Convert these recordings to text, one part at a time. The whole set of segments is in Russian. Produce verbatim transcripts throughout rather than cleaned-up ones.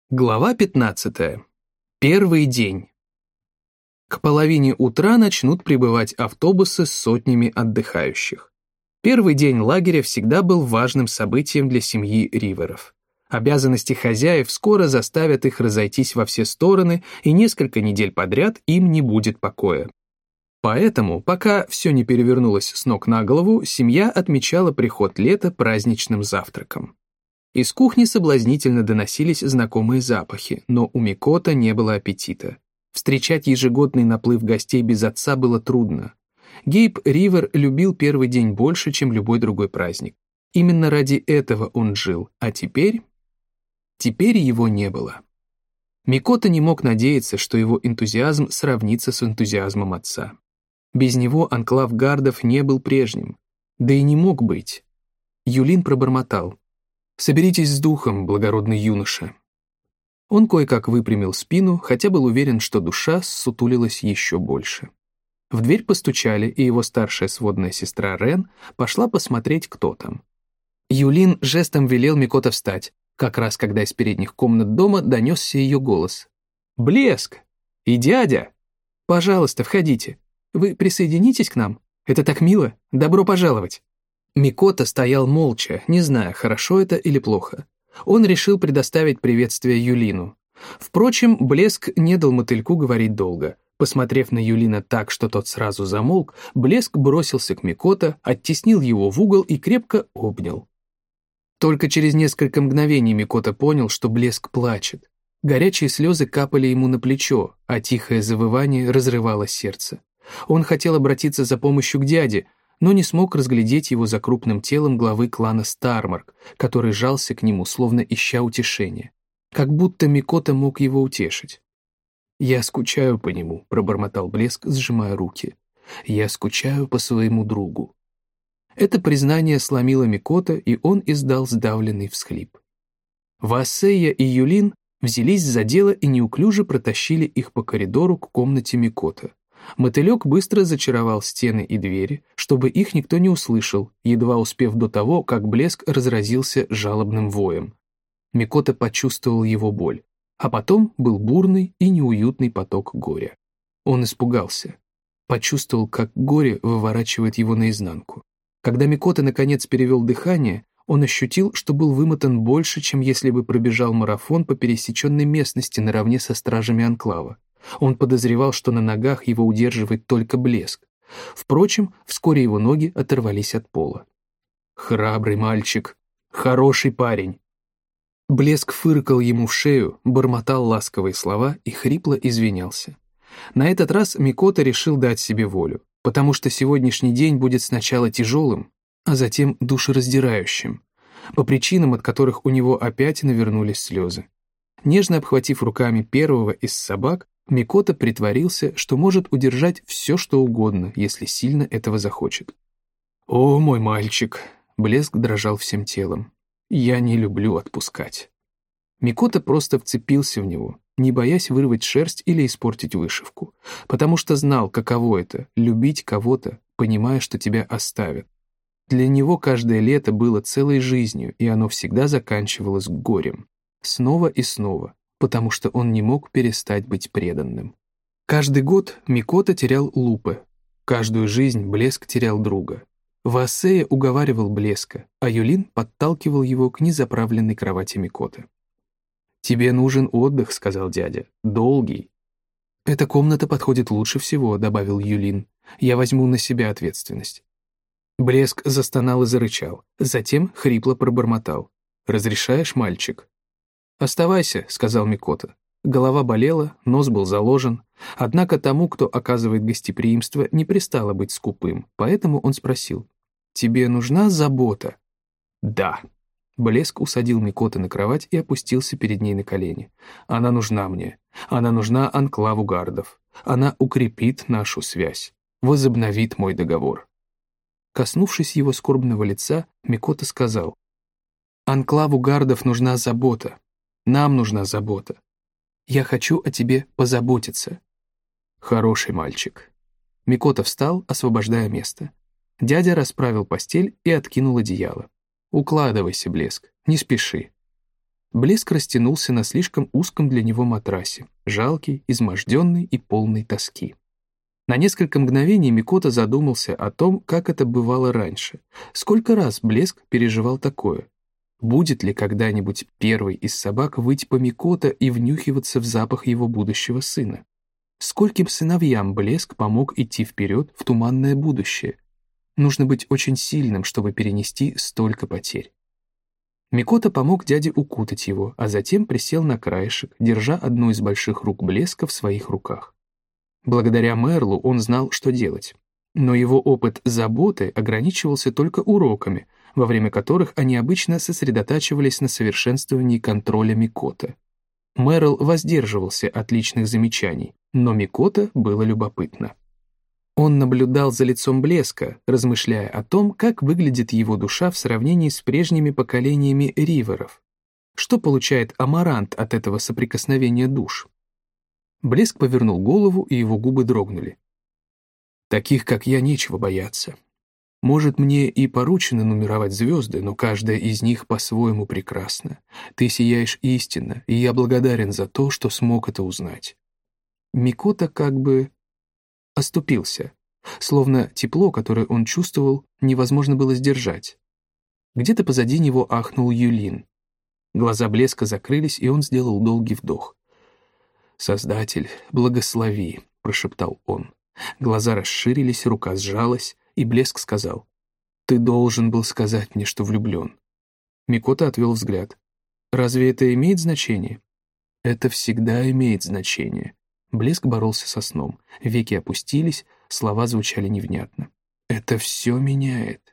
Глава пятнадцатая. Первый день. К половине утра начнут прибывать автобусы с сотнями отдыхающих. Первый день лагеря всегда был важным событием для семьи Риверов. Обязанности хозяев скоро заставят их разойтись во все стороны, и несколько недель подряд им не будет покоя. Поэтому, пока все не перевернулось с ног на голову, семья отмечала приход лета праздничным завтраком. Из кухни соблазнительно доносились знакомые запахи, но у Микото не было аппетита. Встречать ежегодный наплыв гостей без отца было трудно. Гейб Ривер любил первый день больше, чем любой другой праздник. Именно ради этого он жил, а теперь... Теперь его не было. Микото не мог надеяться, что его энтузиазм сравнится с энтузиазмом отца. Без него анклав Гардов не был прежним. Да и не мог быть. Юлин пробормотал: «Соберитесь с духом, благородный юноша». Он кое-как выпрямил спину, хотя был уверен, что душа ссутулилась еще больше. В дверь постучали, и его старшая сводная сестра Рен пошла посмотреть, кто там. Юлин жестом велел Микото встать, как раз когда из передних комнат дома донесся ее голос. «Блеск! И дядя! Пожалуйста, входите. Вы присоединитесь к нам? Это так мило! Добро пожаловать!» Микото стоял молча, не зная, хорошо это или плохо. Он решил предоставить приветствие Юлину. Впрочем, Блеск не дал мотыльку говорить долго. Посмотрев на Юлина так, что тот сразу замолк, Блеск бросился к Микото, оттеснил его в угол и крепко обнял. Только через несколько мгновений Микото понял, что Блеск плачет. Горячие слезы капали ему на плечо, а тихое завывание разрывало сердце. Он хотел обратиться за помощью к дяде, но не смог разглядеть его за крупным телом главы клана Стармарк, который жался к нему, словно ища утешения. Как будто Микото мог его утешить. «Я скучаю по нему», — пробормотал Блеск, сжимая руки. «Я скучаю по своему другу». Это признание сломило Микото, и он издал сдавленный всхлип. Вассея и Юлин взялись за дело и неуклюже протащили их по коридору к комнате Микото. Мотылек быстро зачаровал стены и двери, чтобы их никто не услышал, едва успев до того, как Блеск разразился жалобным воем. Микото почувствовал его боль, а потом был бурный и неуютный поток горя. Он испугался, почувствовал, как горе выворачивает его наизнанку. Когда Микото наконец перевел дыхание, он ощутил, что был вымотан больше, чем если бы пробежал марафон по пересеченной местности наравне со стражами анклава. Он подозревал, что на ногах его удерживает только Блеск. Впрочем, вскоре его ноги оторвались от пола. «Храбрый мальчик, хороший парень». Блеск фыркал ему в шею, бормотал ласковые слова и хрипло извинялся. На этот раз Микото решил дать себе волю, потому что сегодняшний день будет сначала тяжелым, а затем душераздирающим, по причинам, от которых у него опять навернулись слезы. Нежно обхватив руками первого из собак, Микото притворился, что может удержать все, что угодно, если сильно этого захочет. «О, мой мальчик!» — Блеск дрожал всем телом. «Я не люблю отпускать». Микото просто вцепился в него, не боясь вырвать шерсть или испортить вышивку, потому что знал, каково это — любить кого-то, понимая, что тебя оставят. Для него каждое лето было целой жизнью, и оно всегда заканчивалось горем. Снова и снова, потому что он не мог перестать быть преданным. Каждый год Микото терял Лупе, каждую жизнь Блеск терял друга. Вассея уговаривал Блеска, а Юлин подталкивал его к незаправленной кровати Микото. «Тебе нужен отдых», — сказал дядя, — «долгий». «Эта комната подходит лучше всего», — добавил Юлин. «Я возьму на себя ответственность». Блеск застонал и зарычал, затем хрипло пробормотал. «Разрешаешь, мальчик?» «Оставайся», — сказал Микото. Голова болела, нос был заложен. Однако тому, кто оказывает гостеприимство, не пристало быть скупым, поэтому он спросил: «Тебе нужна забота?» «Да». Блеск усадил Микото на кровать и опустился перед ней на колени. «Она нужна мне. Она нужна анклаву Гардов. Она укрепит нашу связь, возобновит мой договор». Коснувшись его скорбного лица, Микото сказал: «Анклаву Гардов нужна забота. Нам нужна забота. Я хочу о тебе позаботиться». «Хороший мальчик». Микото встал, освобождая место. Дядя расправил постель и откинул одеяло. «Укладывайся, Блеск, не спеши». Блеск растянулся на слишком узком для него матрасе, жалкий, изможденный и полный тоски. На несколько мгновений Микото задумался о том, как это бывало раньше. Сколько раз Блеск переживал такое? Будет ли когда-нибудь первый из собак выть по Микото и внюхиваться в запах его будущего сына? Скольким сыновьям Блеск помог идти вперед в туманное будущее? Нужно быть очень сильным, чтобы перенести столько потерь. Микото помог дяде укутать его, а затем присел на краешек, держа одну из больших рук Блеска в своих руках. Благодаря Мерлу он знал, что делать. Но его опыт заботы ограничивался только уроками, во время которых они обычно сосредотачивались на совершенствовании контроля Микото. Мерл воздерживался от личных замечаний, но Микото было любопытно. Он наблюдал за лицом Блеска, размышляя о том, как выглядит его душа в сравнении с прежними поколениями риверов. Что получает амарант от этого соприкосновения душ? Блеск повернул голову, и его губы дрогнули. «Таких, как я, нечего бояться. Может, мне и поручено нумеровать звезды, но каждая из них по-своему прекрасна. Ты сияешь истинно, и я благодарен за то, что смог это узнать». Микото как бы оступился, словно тепло, которое он чувствовал, невозможно было сдержать. Где-то позади него ахнул Юлин. Глаза Блеска закрылись, и он сделал долгий вдох. «Создатель, благослови», — прошептал он. Глаза расширились, рука сжалась, и Блеск сказал: «Ты должен был сказать мне, что влюблен». Микото отвел взгляд. «Разве это имеет значение?» «Это всегда имеет значение». Блеск боролся со сном. Веки опустились, слова звучали невнятно. «Это все меняет».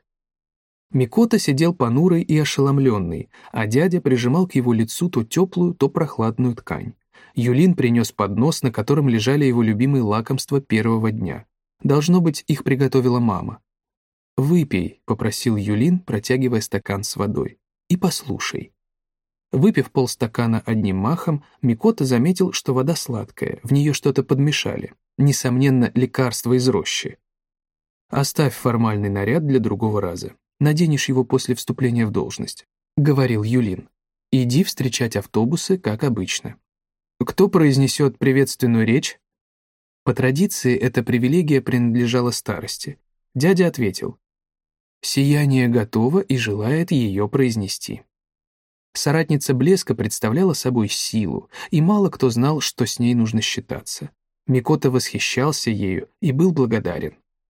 Микото сидел понурый и ошеломленный, а дядя прижимал к его лицу то теплую, то прохладную ткань. Юлин принес поднос, на котором лежали его любимые лакомства первого дня. Должно быть, их приготовила мама. «Выпей», — попросил Юлин, протягивая стакан с водой. «И послушай». Выпив полстакана одним махом, Микото заметил, что вода сладкая, в нее что-то подмешали. Несомненно, лекарство из рощи. «Оставь формальный наряд для другого раза. Наденешь его после вступления в должность», — говорил Юлин. «Иди встречать автобусы, как обычно». Кто произнесет приветственную речь? По традиции, эта привилегия принадлежала старости. Дядя ответил: «Сияние готово и желает ее произнести». Соратница Блеска представляла собой силу, и мало кто знал, что с ней нужно считаться. Микото восхищался ею и был благодарен.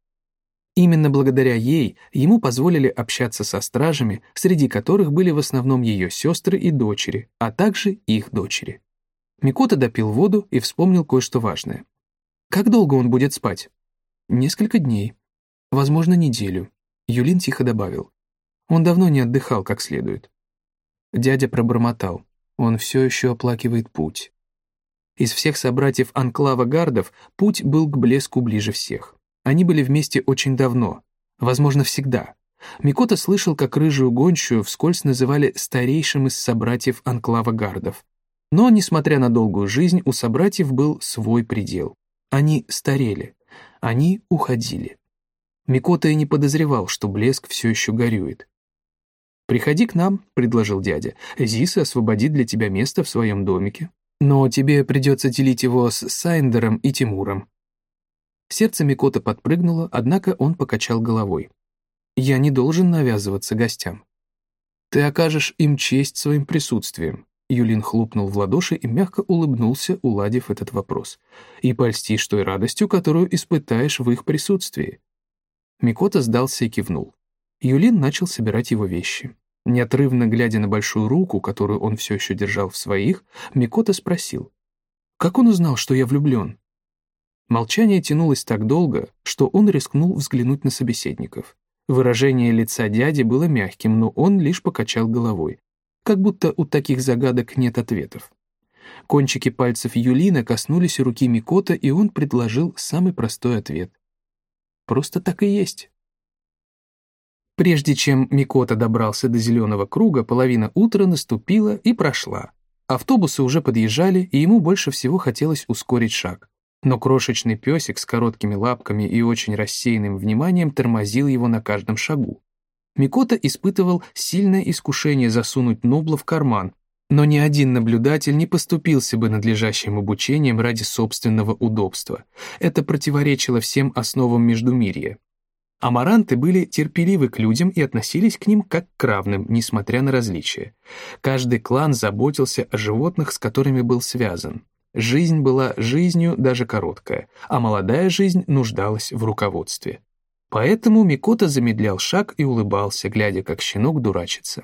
Именно благодаря ей ему позволили общаться со стражами, среди которых были в основном ее сестры и дочери, а также их дочери. Микото допил воду и вспомнил кое-что важное. Как долго он будет спать? Несколько дней. Возможно, неделю. Юлин тихо добавил. Он давно не отдыхал как следует. Дядя пробормотал. Он все еще оплакивает путь. Из всех собратьев анклава гардов путь был к Блеску ближе всех. Они были вместе очень давно, возможно, всегда. Микото слышал, как рыжую гончую вскользь называли старейшим из собратьев анклава гардов. Но, несмотря на долгую жизнь, у собратьев был свой предел. Они старели, они уходили. Микото и не подозревал, что Блеск все еще горюет. «Приходи к нам», — предложил дядя. «Зиса освободит для тебя место в своем домике. Но тебе придется делить его с Сайндером и Тимуром». Сердце Микото подпрыгнуло, однако он покачал головой. «Я не должен навязываться гостям. Ты окажешь им честь своим присутствием». Юлин хлопнул в ладоши и мягко улыбнулся, уладив этот вопрос. «И польстишь той радостью, которую испытаешь в их присутствии». Микото сдался и кивнул. Юлин начал собирать его вещи. Неотрывно глядя на большую руку, которую он все еще держал в своих, Микото спросил: «Как он узнал, что я влюблен?» Молчание тянулось так долго, что он рискнул взглянуть на собеседников. Выражение лица дяди было мягким, но он лишь покачал головой, как будто у таких загадок нет ответов. Кончики пальцев Юлина коснулись руки Микото, и он предложил самый простой ответ. Просто так и есть. Прежде чем Микото добрался до зеленого круга, половина утра наступила и прошла. Автобусы уже подъезжали, и ему больше всего хотелось ускорить шаг. Но крошечный песик с короткими лапками и очень рассеянным вниманием тормозил его на каждом шагу. Микото испытывал сильное искушение засунуть Нобла в карман, Но ни один наблюдатель не поступился бы надлежащим обучением ради собственного удобства. Это противоречило всем основам междумирья. Амаранты были терпеливы к людям и относились к ним как к равным, несмотря на различия. Каждый клан заботился о животных, с которыми был связан. Жизнь была жизнью, даже короткая, а молодая жизнь нуждалась в руководстве. Поэтому Микото замедлял шаг и улыбался, глядя, как щенок дурачится.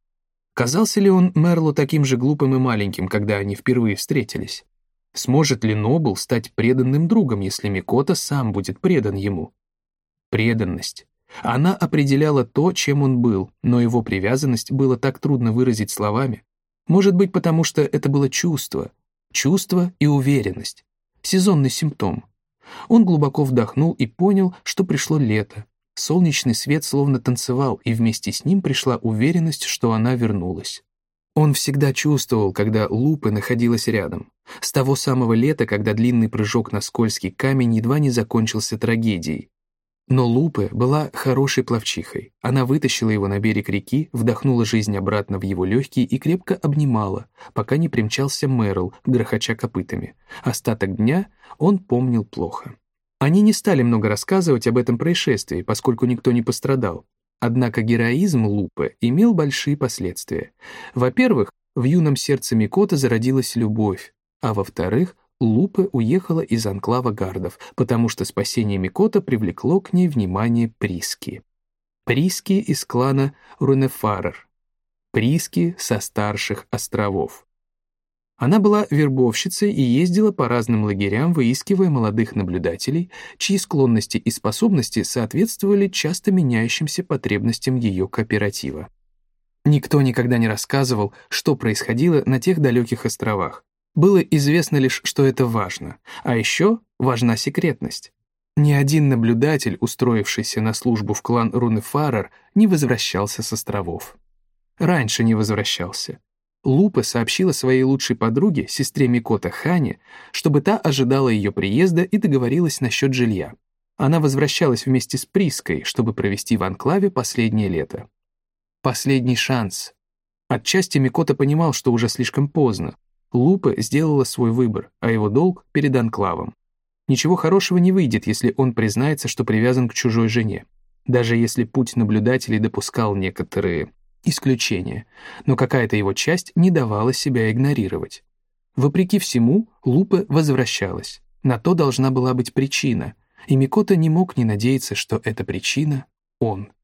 Казался ли он Мерлу таким же глупым и маленьким, когда они впервые встретились? Сможет ли Нобл стать преданным другом, если Микото сам будет предан ему? Преданность. Она определяла то, чем он был, но его привязанность было так трудно выразить словами. Может быть, потому что это было чувство. Чувство и уверенность. Сезонный симптом. Он глубоко вдохнул и понял, что пришло лето. Солнечный свет словно танцевал, и вместе с ним пришла уверенность, что она вернулась. Он всегда чувствовал, когда Лупе находилась рядом. С того самого лета, когда длинный прыжок на скользкий камень едва не закончился трагедией. Но Лупе была хорошей пловчихой. Она вытащила его на берег реки, вдохнула жизнь обратно в его легкие и крепко обнимала, пока не примчался Мерл, грохоча копытами. Остаток дня он помнил плохо. Они не стали много рассказывать об этом происшествии, поскольку никто не пострадал. Однако героизм Лупе имел большие последствия. Во-первых, в юном сердце Микото зародилась любовь, а во-вторых, Лупе уехала из анклава гардов, потому что спасение Микото привлекло к ней внимание Приски. Приски из клана Рунефарер. Приски со старших островов. Она была вербовщицей и ездила по разным лагерям, выискивая молодых наблюдателей, чьи склонности и способности соответствовали часто меняющимся потребностям ее кооператива. Никто никогда не рассказывал, что происходило на тех далеких островах. Было известно лишь, что это важно, а еще важна секретность. Ни один наблюдатель, устроившийся на службу в клан Рунефарер, не возвращался с островов. Раньше не возвращался. Лупе сообщила своей лучшей подруге, сестре Микото Хане, чтобы та ожидала ее приезда и договорилась насчет жилья. Она возвращалась вместе с Приской, чтобы провести в анклаве последнее лето. Последний шанс. Отчасти Микото понимал, что уже слишком поздно. Лупе сделала свой выбор, а его долг перед анклавом. Ничего хорошего не выйдет, если он признается, что привязан к чужой жене. Даже если путь наблюдателей допускал некоторые исключения, но какая-то его часть не давала себя игнорировать. Вопреки всему, Лупе возвращалась. На то должна была быть причина, и Микото не мог не надеяться, что эта причина — он.